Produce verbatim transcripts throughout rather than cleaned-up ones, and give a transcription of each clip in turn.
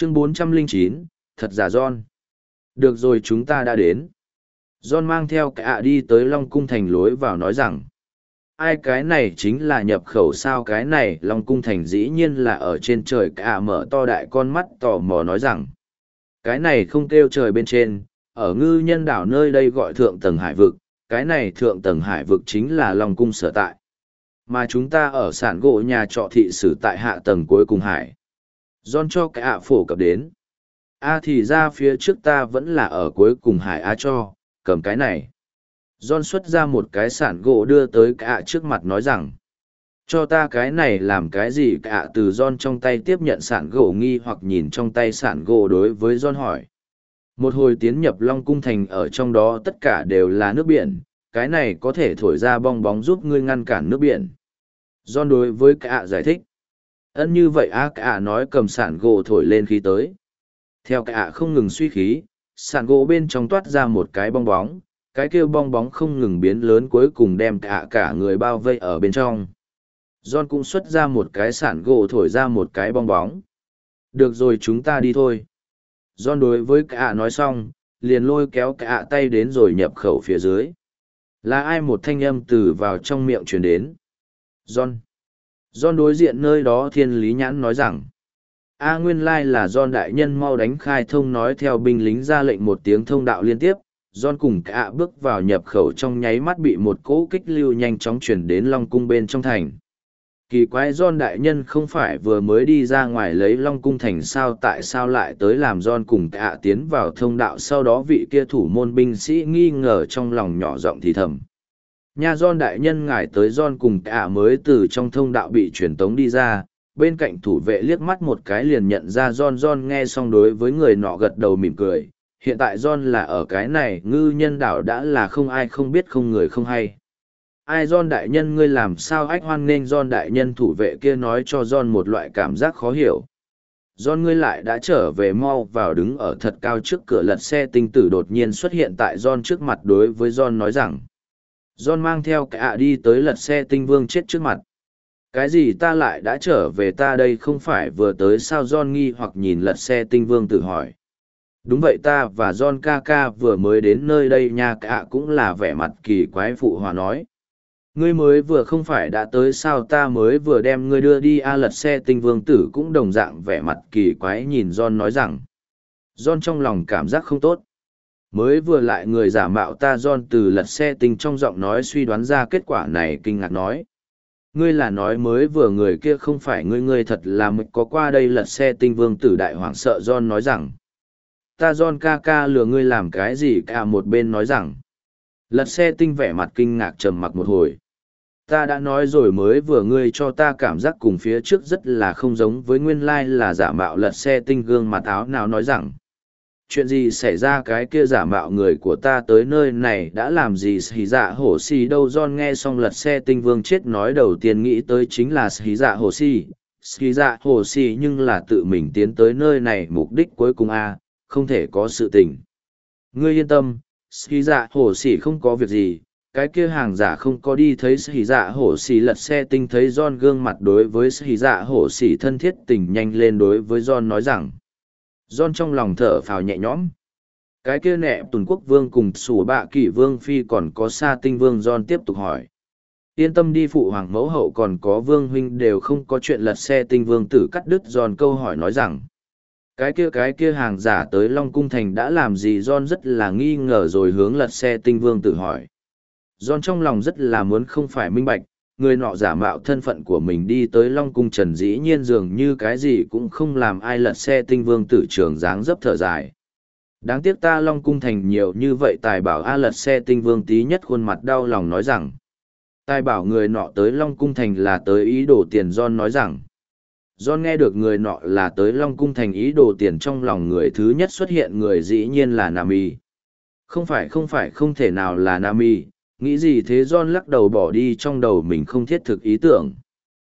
Chương bốn trăm lẻ chín, thật giả John. Được rồi, chúng ta đã đến. John mang theo cả đi tới Long Cung Thành lối vào nói rằng, ai cái này chính là nhập khẩu sao? Cái này Long Cung Thành dĩ nhiên là ở trên trời. Cả mở to đại con mắt tò mò nói rằng, cái này không kêu trời bên trên, ở ngư nhân đảo nơi đây gọi thượng tầng hải vực, cái này thượng tầng hải vực chính là Long Cung sở tại. Mà chúng ta ở sản gỗ nhà trọ thị sử tại hạ tầng cuối cùng hải. John cho cả phổ cập đến. A thì ra phía trước ta vẫn là ở cuối cùng hải. A cho, cầm cái này. John xuất ra một cái sản gỗ đưa tới cả trước mặt nói rằng, cho ta cái này làm cái gì? Cả từ John trong tay tiếp nhận sản gỗ nghi hoặc nhìn trong tay sản gỗ đối với John hỏi. Một hồi tiến nhập Long Cung Thành ở trong đó tất cả đều là nước biển, cái này có thể thổi ra bong bóng giúp ngươi ngăn cản nước biển. John đối với cả giải thích. Ân như vậy a cả nói cầm sản gỗ thổi lên khí tới. Theo cả không ngừng suy khí, sản gỗ bên trong toát ra một cái bong bóng, cái kêu bong bóng không ngừng biến lớn cuối cùng đem cả cả người bao vây ở bên trong. John cũng xuất ra một cái sản gỗ thổi ra một cái bong bóng. Được rồi, chúng ta đi thôi. John đối với cả nói xong, liền lôi kéo cả tay đến rồi nhập khẩu phía dưới. Là ai? Một thanh âm từ vào trong miệng truyền đến. John. John đối diện nơi đó Thiên Lý Nhãn nói rằng, A nguyên lai là John đại nhân, mau đánh khai thông. Nói theo binh lính ra lệnh một tiếng thông đạo liên tiếp, John cùng cả bước vào nhập khẩu trong nháy mắt bị một cỗ kích lưu nhanh chóng chuyển đến Long Cung bên trong thành. Kỳ quái, John đại nhân không phải vừa mới đi ra ngoài lấy Long Cung thành sao? Tại sao lại tới? Làm John cùng cả tiến vào thông đạo, sau đó vị kia thủ môn binh sĩ nghi ngờ trong lòng nhỏ giọng thì thầm. Nha John đại nhân, ngài tới. John cùng cả mới từ trong thông đạo bị truyền tống đi ra, bên cạnh thủ vệ liếc mắt một cái liền nhận ra John. John nghe xong đối với người nọ gật đầu mỉm cười. Hiện tại John là ở cái này ngư nhân đảo đã là không ai không biết, không người không hay. Ai? John đại nhân, ngươi làm sao? Ách hoan nghênh John đại nhân, thủ vệ kia nói cho John một loại cảm giác khó hiểu. John, ngươi lại đã trở về, mau vào. Đứng ở thật cao trước cửa lật xe tinh tử đột nhiên xuất hiện tại John trước mặt đối với John nói rằng. John mang theo cả đi tới lật xe tinh vương chết trước mặt. Cái gì? Ta lại đã trở về? Ta đây không phải vừa tới sao? John nghi hoặc nhìn lật xe tinh vương tử hỏi. Đúng vậy, ta và John ca ca vừa mới đến nơi đây nha. Cả cũng là vẻ mặt kỳ quái phụ hòa nói. Ngươi mới vừa không phải đã tới sao? Ta mới vừa đem ngươi đưa đi. A lật xe tinh vương tử cũng đồng dạng vẻ mặt kỳ quái nhìn John nói rằng. John trong lòng cảm giác không tốt. Mới vừa lại người giả mạo ta? John từ lật xe tinh trong giọng nói suy đoán ra kết quả này, kinh ngạc nói. Ngươi là nói mới vừa người kia không phải ngươi? Ngươi thật là mực có qua đây. Lật xe tinh vương tử đại hoảng sợ John nói rằng. Ta John ca ca lừa ngươi làm cái gì? Cả một bên nói rằng. Lật xe tinh vẻ mặt kinh ngạc trầm mặc một hồi. Ta đã nói rồi, mới vừa ngươi cho ta cảm giác cùng phía trước rất là không giống với, nguyên lai là giả mạo. Lật xe tinh gương mặt áo nào nói rằng. Chuyện gì xảy ra? Cái kia giả mạo người của ta tới nơi này đã làm gì? Xí dạ hổ xì đâu? John nghe xong lật xe tinh vương chết nói đầu tiên nghĩ tới chính là xí dạ hổ xì. Xí dạ hổ xì nhưng là tự mình tiến tới nơi này mục đích cuối cùng a, không thể có sự tình. Ngươi yên tâm, xí dạ hổ xì không có việc gì. Cái kia hàng giả không có đi. Thấy xí dạ hổ xì lật xe tinh thấy John gương mặt đối với xí dạ hổ xì thân thiết tình nhanh lên đối với John nói rằng. John trong lòng thở phào nhẹ nhõm. Cái kia nẹ Tuần Quốc Vương cùng Sủ Bạ Kỷ Vương Phi còn có Sa Tinh Vương? John tiếp tục hỏi. Yên tâm đi, phụ hoàng mẫu hậu còn có Vương huynh đều không có chuyện. Lật xe tinh vương tử cắt đứt John câu hỏi nói rằng. Cái kia cái kia hàng giả tới Long Cung Thành đã làm gì? John rất là nghi ngờ rồi hướng lật xe tinh vương tử hỏi. John trong lòng rất là muốn không phải minh bạch, người nọ giả mạo thân phận của mình đi tới Long Cung Trần dĩ nhiên dường như cái gì cũng không làm. Ai? Lật xe tinh vương tử trường dáng dấp thở dài. Đáng tiếc ta Long Cung Thành nhiều như vậy tài bảo. A lật xe tinh vương tí nhất khuôn mặt đau lòng nói rằng. Tài bảo người nọ tới Long Cung Thành là tới ý đồ tiền? John nói rằng. John nghe được người nọ là tới Long Cung Thành ý đồ tiền, trong lòng người thứ nhất xuất hiện người dĩ nhiên là Nami. Không phải không phải không thể nào là Nami. Nghĩ gì thế? John lắc đầu bỏ đi trong đầu mình không thiết thực ý tưởng.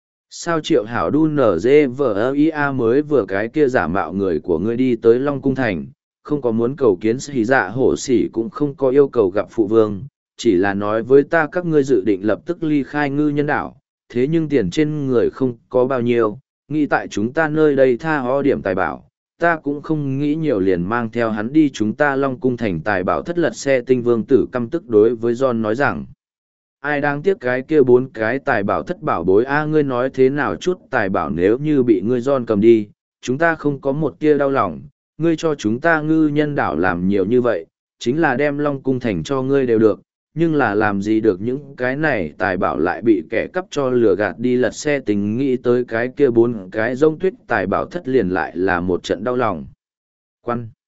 Sao Triệu Hảo đu nở dê vờ ia mới vừa cái kia giả mạo người của ngươi đi tới Long Cung Thành, không có muốn cầu kiến xì dạ hổ xỉ, cũng không có yêu cầu gặp phụ vương, chỉ là nói với ta các ngươi dự định lập tức ly khai ngư nhân đảo, thế nhưng tiền trên người không có bao nhiêu, nghĩ tại chúng ta nơi đây tha ho điểm tài bảo, ta cũng không nghĩ nhiều liền mang theo hắn đi chúng ta Long Cung thành tài bảo thất lật xe tinh vương tử căm tức đối với John nói rằng. Ai đáng tiếc cái kia bốn cái tài bảo thất bảo bối a ngươi nói thế nào chút tài bảo nếu như bị ngươi John cầm đi, chúng ta không có một tia đau lòng, ngươi cho chúng ta ngư nhân đảo làm nhiều như vậy, chính là đem Long Cung thành cho ngươi đều được, nhưng là làm gì được những cái này tài bảo lại bị kẻ cắp cho lừa gạt đi lật xe tình nghĩ tới cái kia bốn cái rông tuyết tài bảo thất liền lại là một trận đau lòng. Quan!